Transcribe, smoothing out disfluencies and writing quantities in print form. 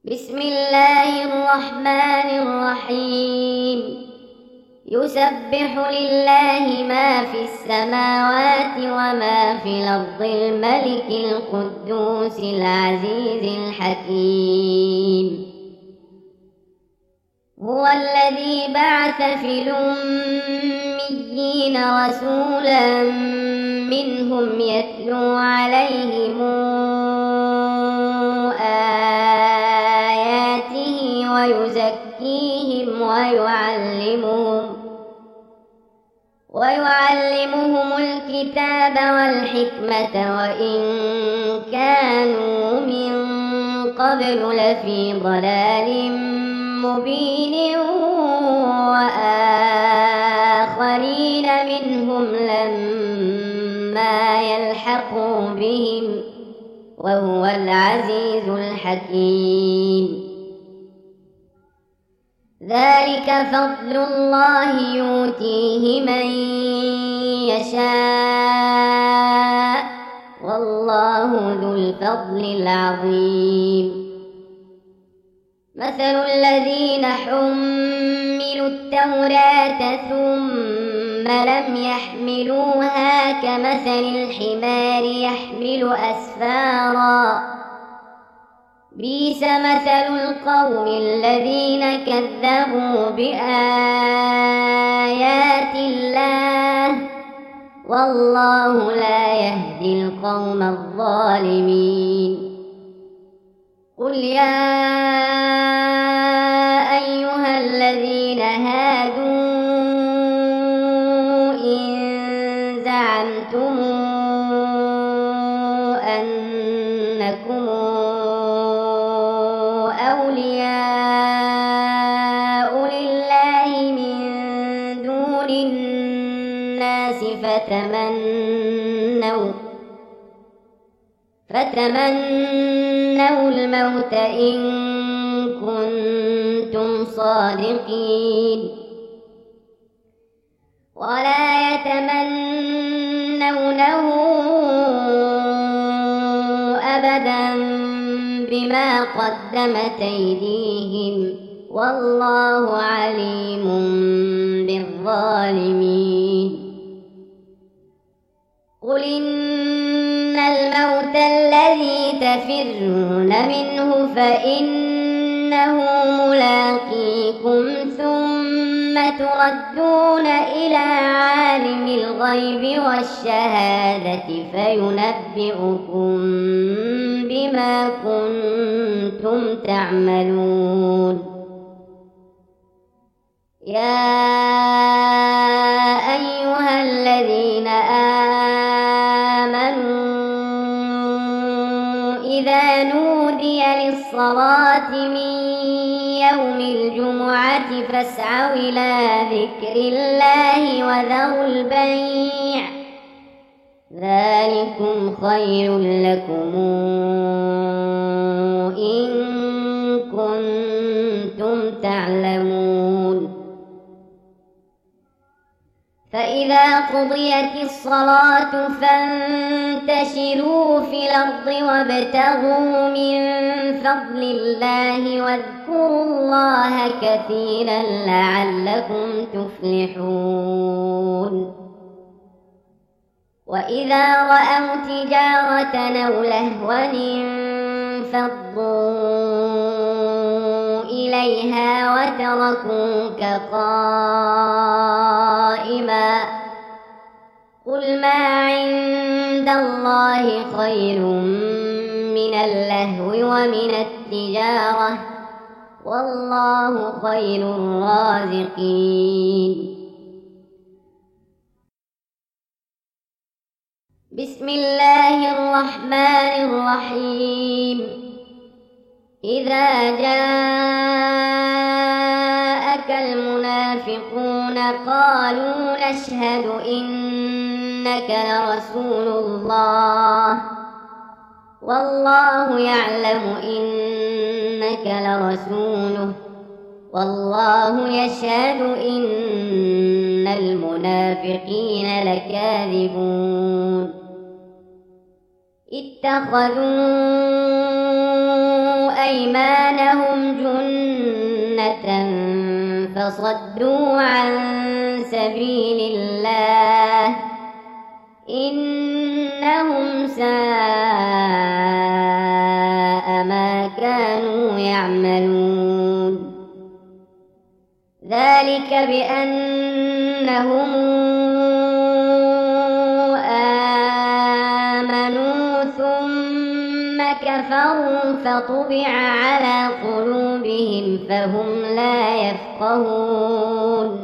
بسم الله الرحمن الرحيم. يسبح لله ما في السماوات وما في الأرض الملك القدوس العزيز الحكيم. هو الذي بعث في الأميين رسولا منهم يتلو عليهم آياته ويزكيهم ويعلمهم الكتاب والحكمة وإن كانوا من قبل لفي ضلال مبين وآخرين منهم لما يلحقوا بهم وهو العزيز الحكيم. ذلك فضل الله يؤتيه من يشاء والله ذو الفضل العظيم. مثل الذين حملوا التوراة ثم لم يحملوها كمثل الحمار يحمل أسفارا بئس مثل القوم الذين كذبوا بآيات الله والله لا يهدي القوم الظالمين. قل يا أيها الذين هادوا إن زعمتم أنكم أولياء لله من دون الناس فتمنوا الموت إن كنتم صادقين ولا يتمنونه أبدا بما قدمت أيديهم والله عليم بالظالمين. قل إن الموت الذي تفرون منه فإنه ملاقيكم ثم تردون إلى عالم الغيب والشهادة فينبئكم بما كنتم تعملون. يا أيها الذين آمنوا إذا نودي للصلاة من يوم الجمعة فاسعوا إلى ذكر الله وذروا البيع ذلكم خير لكم إن كنتم تعلمون. فإذا قضيت الصلاة فانتشروا في الأرض وابتغوا من فضل الله واذكروا الله كثيرا لعلكم تفلحون. وإذا رأوا تجارة أو لهوا انفضوا إليها وتركوك قائما قل ما عند الله خير من اللهو ومن التجارة والله خير الرازقين. بسم الله الرحمن الرحيم. إذا جاءك المنافقون قالوا نشهد إنك لرسول الله والله يعلم إنك لرسوله والله يشهد إن المنافقين لكاذبون. اتخذوا أيمانهم جنة فصدوا عن سبيل الله إنهم ساء ما كانوا يعملون ذلك بأنهم آمنوا ثم كفروا فطبع على قلوبهم فهم لا يفقهون